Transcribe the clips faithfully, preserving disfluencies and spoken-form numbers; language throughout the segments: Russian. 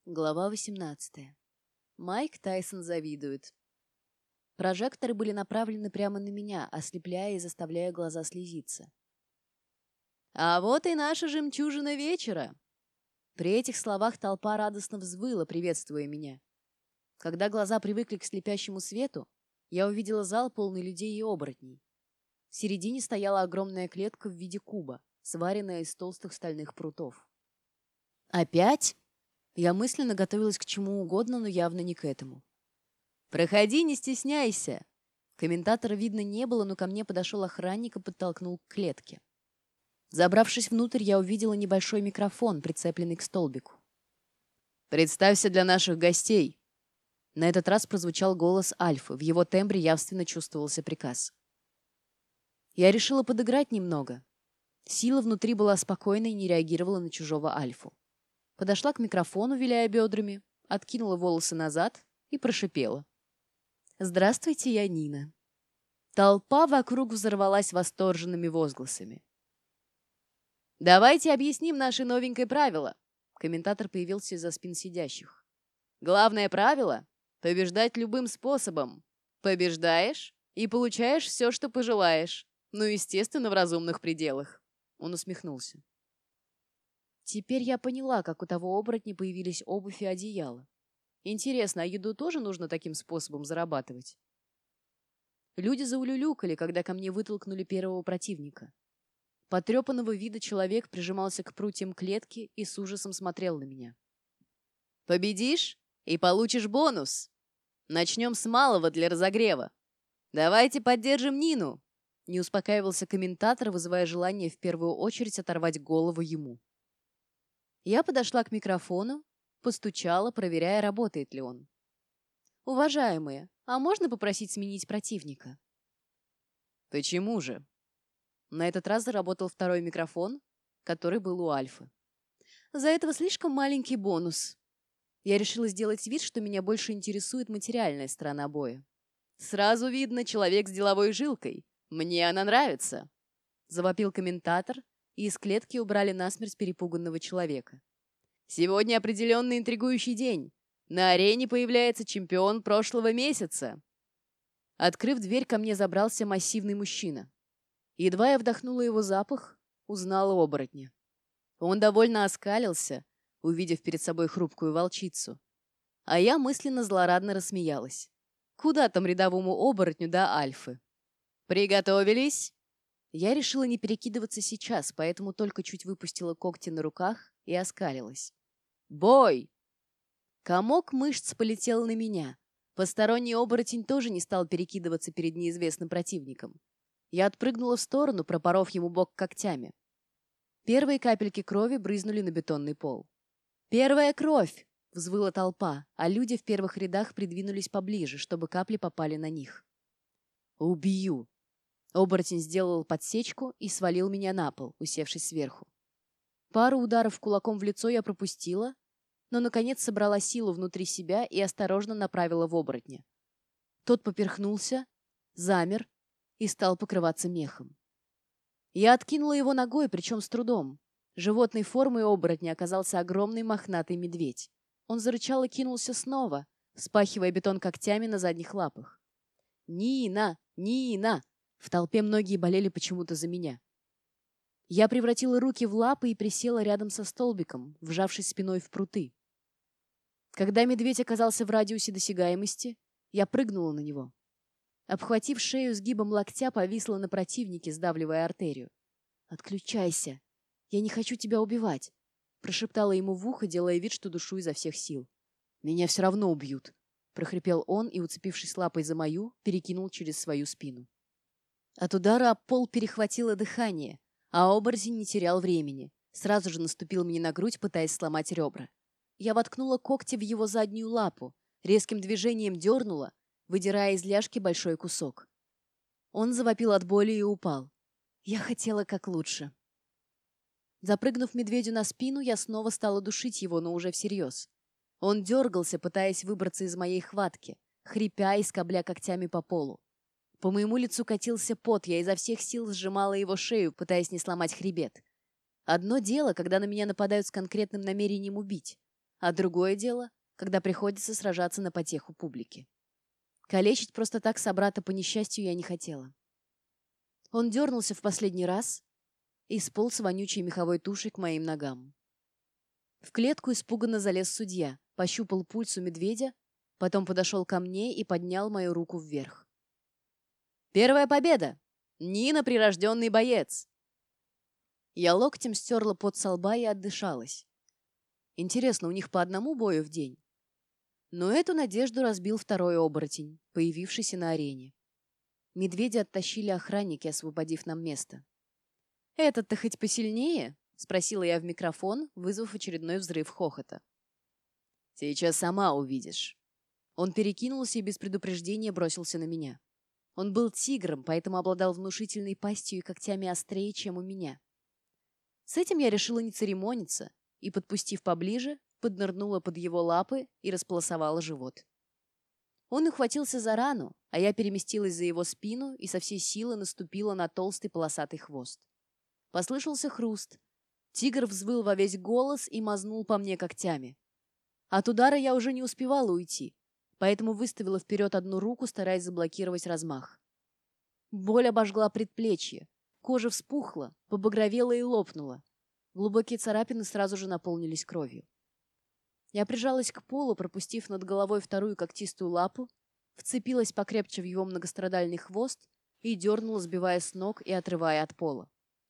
Глава восемнадцатая. Майк Тайсон завидует. Прожекторы были направлены прямо на меня, ослепляя и заставляя глаза слезиться. «А вот и наша жемчужина вечера!» При этих словах толпа радостно взвыла, приветствуя меня. Когда глаза привыкли к слепящему свету, я увидела зал, полный людей и оборотней. В середине стояла огромная клетка в виде куба, сваренная из толстых стальных прутов. «Опять?» Я мысленно готовилась к чему угодно, но явно не к этому. «Проходи, не стесняйся!» Комментатора видно не было, но ко мне подошел охранник и подтолкнул к клетке. Забравшись внутрь, я увидела небольшой микрофон, прицепленный к столбику. «Представься для наших гостей!» На этот раз прозвучал голос Альфы. В его тембре явственно чувствовался приказ. Я решила подыграть немного. Сила внутри была спокойной и не реагировала на чужого Альфу. Подошла к микрофону, виляя бедрами, откинула волосы назад и прошипела. «Здравствуйте, я Нина». Толпа вокруг взорвалась восторженными возгласами. «Давайте объясним наше новенькое правило». Комментатор появился из-за спин сидящих. «Главное правило — побеждать любым способом. Побеждаешь и получаешь все, что пожелаешь. Ну, естественно, в разумных пределах». Он усмехнулся. Теперь я поняла, как у того оборотня появились обувь и одеяло. Интересно, а еду тоже нужно таким способом зарабатывать? Люди заулюлюкали, когда ко мне вытолкнули первого противника. Потрепанного вида человек прижимался к прутьям клетки и с ужасом смотрел на меня. «Победишь и получишь бонус. Начнем с малого для разогрева. Давайте поддержим Нину!» Не успокаивался комментатор, вызывая желание в первую очередь оторвать голову ему. Я подошла к микрофону, постучала, проверяя, работает ли он. «Уважаемые, а можно попросить сменить противника?» «Почему же?» На этот раз заработал второй микрофон, который был у Альфы. «За этого слишком маленький бонус». Я решила сделать вид, что меня больше интересует материальная сторона боя. «Сразу видно, человек с деловой жилкой. Мне она нравится», — завопил комментатор, и из клетки убрали насмерть перепуганного человека. «Сегодня определенно интригующий день. На арене появляется чемпион прошлого месяца». Открыв дверь, ко мне забрался массивный мужчина. Едва я вдохнула его запах, узнала оборотня. Он довольно оскалился, увидев перед собой хрупкую волчицу. А я мысленно злорадно рассмеялась. Куда там рядовому оборотню до Альфы? «Приготовились?» Я решила не перекидываться сейчас, поэтому только чуть выпустила когти на руках и оскалилась. «Бой!» Комок мышц полетел на меня. Посторонний оборотень тоже не стал перекидываться перед неизвестным противником. Я отпрыгнула в сторону, пропоров ему бок когтями. Первые капельки крови брызнули на бетонный пол. «Первая кровь!» — взвыла толпа, а люди в первых рядах придвинулись поближе, чтобы капли попали на них. «Убью!» Оборотень сделал подсечку и свалил меня на пол, усевшись сверху. Пару ударов кулаком в лицо я пропустила, но, наконец, собрала силу внутри себя и осторожно направила в оборотня. Тот поперхнулся, замер и стал покрываться мехом. Я откинула его ногой, причем с трудом. Животной формой оборотня оказался огромный мохнатый медведь. Он зарычал и кинулся снова, вспахивая бетон когтями на задних лапах. «Нина! Нина!» В толпе многие болели почему-то за меня. Я превратила руки в лапы и присела рядом со столбиком, вжавшись спиной в пруты. Когда медведь оказался в радиусе досягаемости, я прыгнула на него. Обхватив шею сгибом локтя, повисла на противнике, сдавливая артерию. «Отключайся! Я не хочу тебя убивать!» Прошептала ему в ухо, делая вид, что душу изо всех сил. «Меня все равно убьют!» Прохрипел он и, уцепившись лапой за мою, перекинул через свою спину. От удара об пол перехватило дыхание, а оборотень не терял времени. Сразу же наступил мне на грудь, пытаясь сломать ребра. Я воткнула когти в его заднюю лапу, резким движением дернула, выдирая из ляжки большой кусок. Он завопил от боли и упал. Я хотела как лучше. Запрыгнув медведю на спину, я снова стала душить его, но уже всерьез. Он дергался, пытаясь выбраться из моей хватки, хрипя и скобля когтями по полу. По моему лицу катился пот, я изо всех сил сжимала его шею, пытаясь не сломать хребет. Одно дело, когда на меня нападают с конкретным намерением убить. А другое дело, когда приходится сражаться на потеху публики. Калечить просто так собрата по несчастью я не хотела. Он дернулся в последний раз и сполз вонючей меховой тушей к моим ногам. В клетку испуганно залез судья, пощупал пульс у медведя, потом подошел ко мне и поднял мою руку вверх. «Первая победа! Нина — прирожденный боец!» Я локтем стерла пот со лба и отдышалась. Интересно, у них по одному бою в день? Но эту надежду разбил второй оборотень, появившийся на арене. Медведя оттащили охранники, освободив нам место. «Этот-то хоть посильнее?» — спросила я в микрофон, вызвав очередной взрыв хохота. «Сейчас сама увидишь». Он перекинулся и без предупреждения бросился на меня. Он был тигром, поэтому обладал внушительной пастью и когтями острее, чем у меня. С этим я решила не церемониться и, подпустив поближе, поднырнула под его лапы и располосовала живот. Он ухватился за рану, а я переместилась за его спину и со всей силы наступила на толстый полосатый хвост. Послышался хруст. Тигр взвыл во весь голос и мазнул по мне когтями. От удара я уже не успевала уйти, поэтому выставила вперед одну руку, стараясь заблокировать размах. Боль обожгла предплечье, кожа вспухла, побагровела и лопнула. Глубокие царапины сразу же наполнились кровью. Я прижалась к полу, пропустив над головой вторую когтистую лапу, вцепилась покрепче в его многострадальный хвост и дернула, сбивая с ног и отрывая от пола.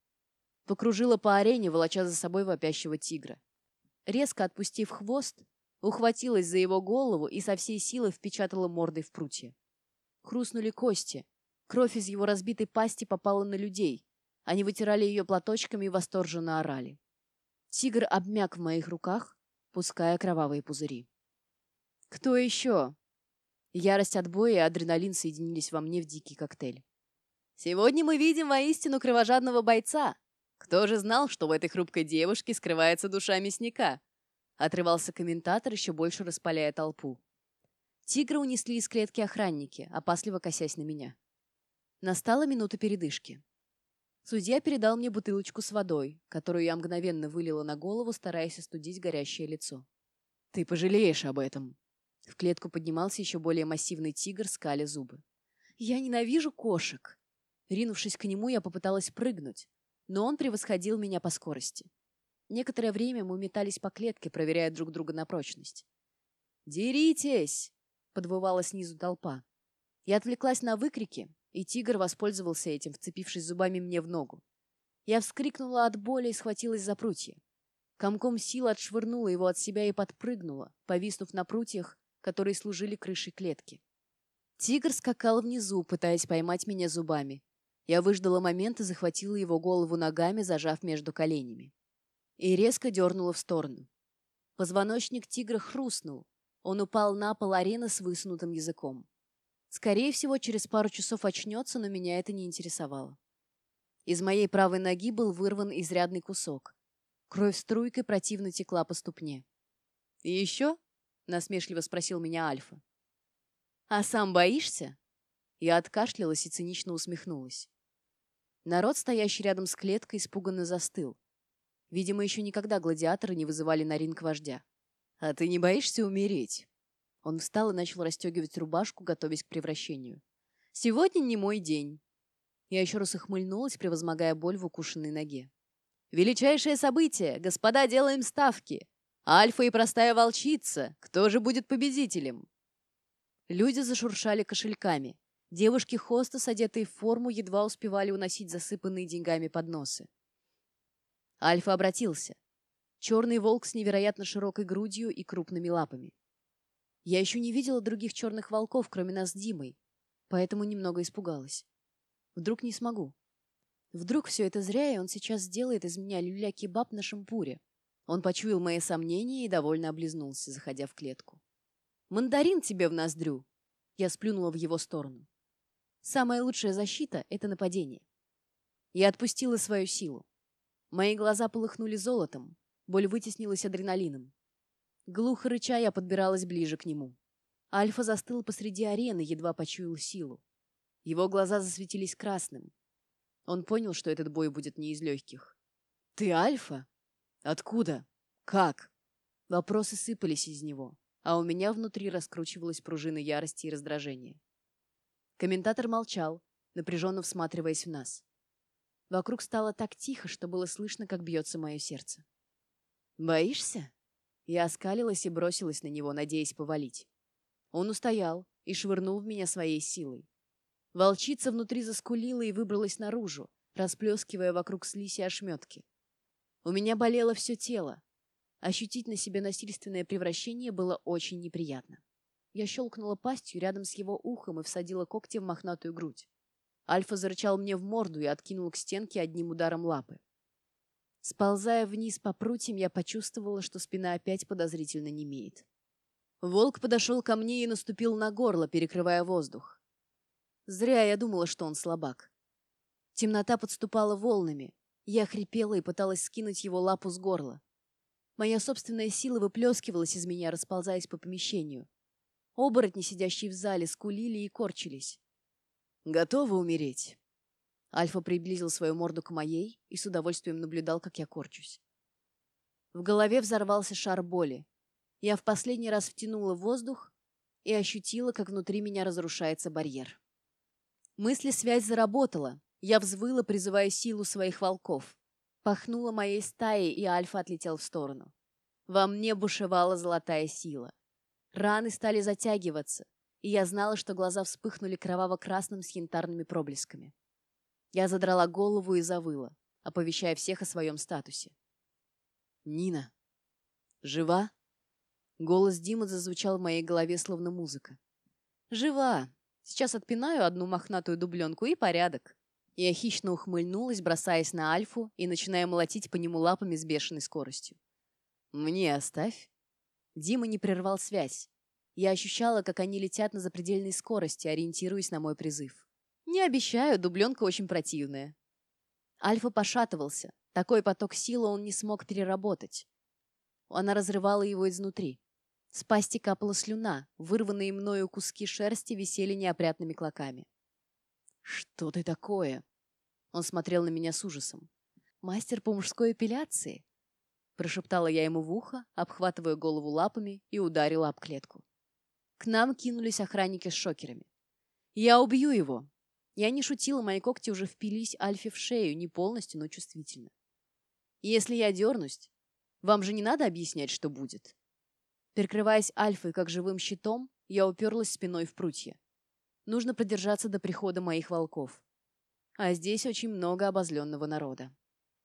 Покружила по арене, волоча за собой вопящего тигра. Резко отпустив хвост, ухватилась за его голову и со всей силы впечатала мордой в прутья. Хрустнули кости. Кровь из его разбитой пасти попала на людей. Они вытирали ее платочками и восторженно орали. Тигр обмяк в моих руках, пуская кровавые пузыри. «Кто еще?» Ярость от боя и адреналин соединились во мне в дикий коктейль. «Сегодня мы видим воистину кровожадного бойца. Кто же знал, что в этой хрупкой девушке скрывается душа мясника?» Отрывался комментатор, еще больше распаляя толпу. Тигра унесли из клетки охранники, опасливо косясь на меня. Настала минута передышки. Судья передал мне бутылочку с водой, которую я мгновенно вылила на голову, стараясь остудить горящее лицо. «Ты пожалеешь об этом!» В клетку поднимался еще более массивный тигр, скаля зубы. «Я ненавижу кошек!» Ринувшись к нему, я попыталась прыгнуть, но он превосходил меня по скорости. Некоторое время мы метались по клетке, проверяя друг друга на прочность. «Деритесь!» — подвывала снизу толпа. Я отвлеклась на выкрики, и тигр воспользовался этим, вцепившись зубами мне в ногу. Я вскрикнула от боли и схватилась за прутья. Комком сил отшвырнула его от себя и подпрыгнула, повиснув на прутьях, которые служили крышей клетки. Тигр скакал внизу, пытаясь поймать меня зубами. Я выждала момент и захватила его голову ногами, зажав между коленями. И резко дернула в сторону. Позвоночник тигра хрустнул. Он упал на пол арены с высунутым языком. Скорее всего, через пару часов очнется, но меня это не интересовало. Из моей правой ноги был вырван изрядный кусок. Кровь струйкой противно текла по ступне. «И еще?» — насмешливо спросил меня Альфа. «А сам боишься?» Я откашлялась и цинично усмехнулась. Народ, стоящий рядом с клеткой, испуганно застыл. Видимо, еще никогда гладиаторы не вызывали на ринг вождя. «А ты не боишься умереть?» Он встал и начал расстегивать рубашку, готовясь к превращению. «Сегодня не мой день». Я еще раз ухмыльнулась, превозмогая боль в укушенной ноге. «Величайшее событие! Господа, делаем ставки! Альфа и простая волчица! Кто же будет победителем?» Люди зашуршали кошельками. Девушки-хостес, одетые в форму, едва успевали уносить засыпанные деньгами подносы. Альфа обратился. Черный волк с невероятно широкой грудью и крупными лапами. Я еще не видела других черных волков, кроме нас с Димой, поэтому немного испугалась. Вдруг не смогу. Вдруг все это зря, и он сейчас сделает из меня люля-кебаб на шампуре. Он почуял мои сомнения и довольно облизнулся, заходя в клетку. «Мандарин тебе в ноздрю!» Я сплюнула в его сторону. Самая лучшая защита — это нападение. Я отпустила свою силу. Мои глаза полыхнули золотом, боль вытеснилась адреналином. Глухо рыча я подбиралась ближе к нему. Альфа застыл посреди арены, едва почуял силу. Его глаза засветились красным. Он понял, что этот бой будет не из легких. «Ты Альфа? Откуда? Как?» Вопросы сыпались из него, а у меня внутри раскручивалась пружина ярости и раздражения. Комментатор молчал, напряженно всматриваясь в нас. Вокруг стало так тихо, что было слышно, как бьется мое сердце. «Боишься?» Я оскалилась и бросилась на него, надеясь повалить. Он устоял и швырнул в меня своей силой. Волчица внутри заскулила и выбралась наружу, расплескивая вокруг слизь и ошметки. У меня болело все тело. Ощутить на себе насильственное превращение было очень неприятно. Я щелкнула пастью рядом с его ухом и всадила когти в мохнатую грудь. Альфа зарычал мне в морду и откинул к стенке одним ударом лапы. Сползая вниз по прутьям, я почувствовала, что спина опять подозрительно немеет. Волк подошел ко мне и наступил на горло, перекрывая воздух. Зря я думала, что он слабак. Темнота подступала волнами. Я хрипела и пыталась скинуть его лапу с горла. Моя собственная сила выплескивалась из меня, расползаясь по помещению. Оборотни, сидящие в зале, скулили и корчились. «Готовы умереть?» Альфа приблизил свою морду к моей и с удовольствием наблюдал, как я корчусь. В голове взорвался шар боли. Я в последний раз втянула воздух и ощутила, как внутри меня разрушается барьер. Мысли-связь заработала. Я взвыла, призывая силу своих волков. Пахнула моей стаей, и Альфа отлетел в сторону. Во мне бушевала золотая сила. Раны стали затягиваться, и я знала, что глаза вспыхнули кроваво-красным с янтарными проблесками. Я задрала голову и завыла, оповещая всех о своем статусе. «Нина! Жива?» Голос Димы зазвучал в моей голове, словно музыка. «Жива! Сейчас отпинаю одну мохнатую дубленку и порядок». Я хищно ухмыльнулась, бросаясь на Альфу и начиная молотить по нему лапами с бешеной скоростью. «Мне оставь». Дима не прервал связь. Я ощущала, как они летят на запредельной скорости, ориентируясь на мой призыв. «Не обещаю, дубленка очень противная». Альфа пошатывался. Такой поток силы он не смог переработать. Она разрывала его изнутри. С пасти капала слюна, вырванные мною куски шерсти висели неопрятными клоками. «Что ты такое?» Он смотрел на меня с ужасом. «Мастер по мужской эпиляции?» Прошептала я ему в ухо, обхватывая голову лапами, и ударила об клетку. К нам кинулись охранники с шокерами. «Я убью его!» Я не шутила, мои когти уже впились Альфе в шею, не полностью, но чувствительно. «Если я дернусь, вам же не надо объяснять, что будет?» Прикрываясь Альфой как живым щитом, я уперлась спиной в прутья. Нужно продержаться до прихода моих волков. А здесь очень много обозленного народа.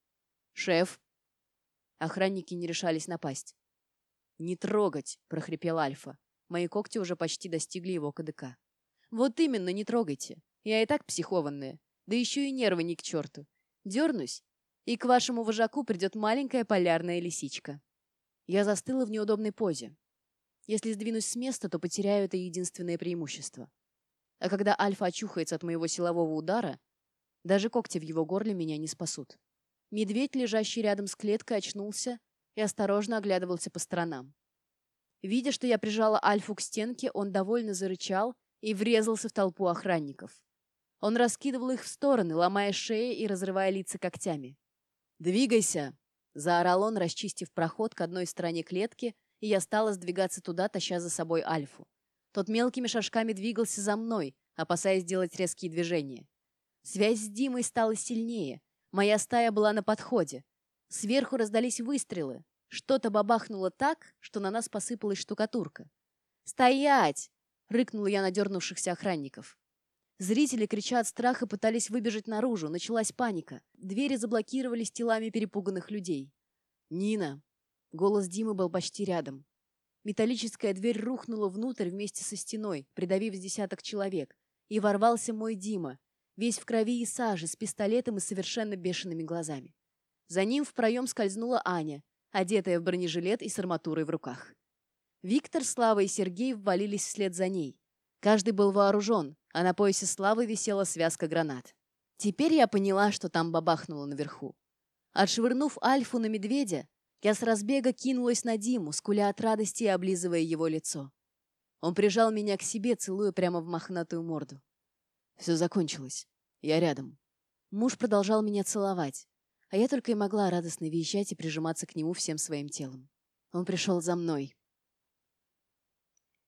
«Шеф!» Охранники не решались напасть. «Не трогать!» — прохрипел Альфа. Мои когти уже почти достигли его кадыка. «Вот именно, не трогайте. Я и так психованная. Да еще и нервы ни к черту. Дернусь, и к вашему вожаку придет маленькая полярная лисичка». Я застыла в неудобной позе. Если сдвинусь с места, то потеряю это единственное преимущество. А когда Альфа очухается от моего силового удара, даже когти в его горле меня не спасут. Медведь, лежащий рядом с клеткой, очнулся и осторожно оглядывался по сторонам. Видя, что я прижала Альфу к стенке, он довольно зарычал и врезался в толпу охранников. Он раскидывал их в стороны, ломая шеи и разрывая лица когтями. «Двигайся!» — заорал он, расчистив проход к одной стороне клетки, и я стала сдвигаться туда, таща за собой Альфу. Тот мелкими шажками двигался за мной, опасаясь делать резкие движения. Связь с Димой стала сильнее. Моя стая была на подходе. Сверху раздались выстрелы. Что-то бабахнуло так, что на нас посыпалась штукатурка. «Стоять!» — рыкнула я на дернувшихся охранников. Зрители, крича от страха, пытались выбежать наружу. Началась паника. Двери заблокировались телами перепуганных людей. «Нина!» Голос Димы был почти рядом. Металлическая дверь рухнула внутрь вместе со стеной, придавив с десяток человек. И ворвался мой Дима, весь в крови и саже, с пистолетом и совершенно бешеными глазами. За ним в проем скользнула Аня, одетая в бронежилет и с арматурой в руках. Виктор, Слава и Сергей ввалились вслед за ней. Каждый был вооружен, а на поясе Славы висела связка гранат. Теперь я поняла, что там бабахнуло наверху. Отшвырнув Альфу на медведя, я с разбега кинулась на Диму, скуля от радости и облизывая его лицо. Он прижал меня к себе, целуя прямо в мохнатую морду. Все закончилось. Я рядом. Муж продолжал меня целовать, а я только и могла радостно визжать и прижиматься к нему всем своим телом. Он пришел за мной.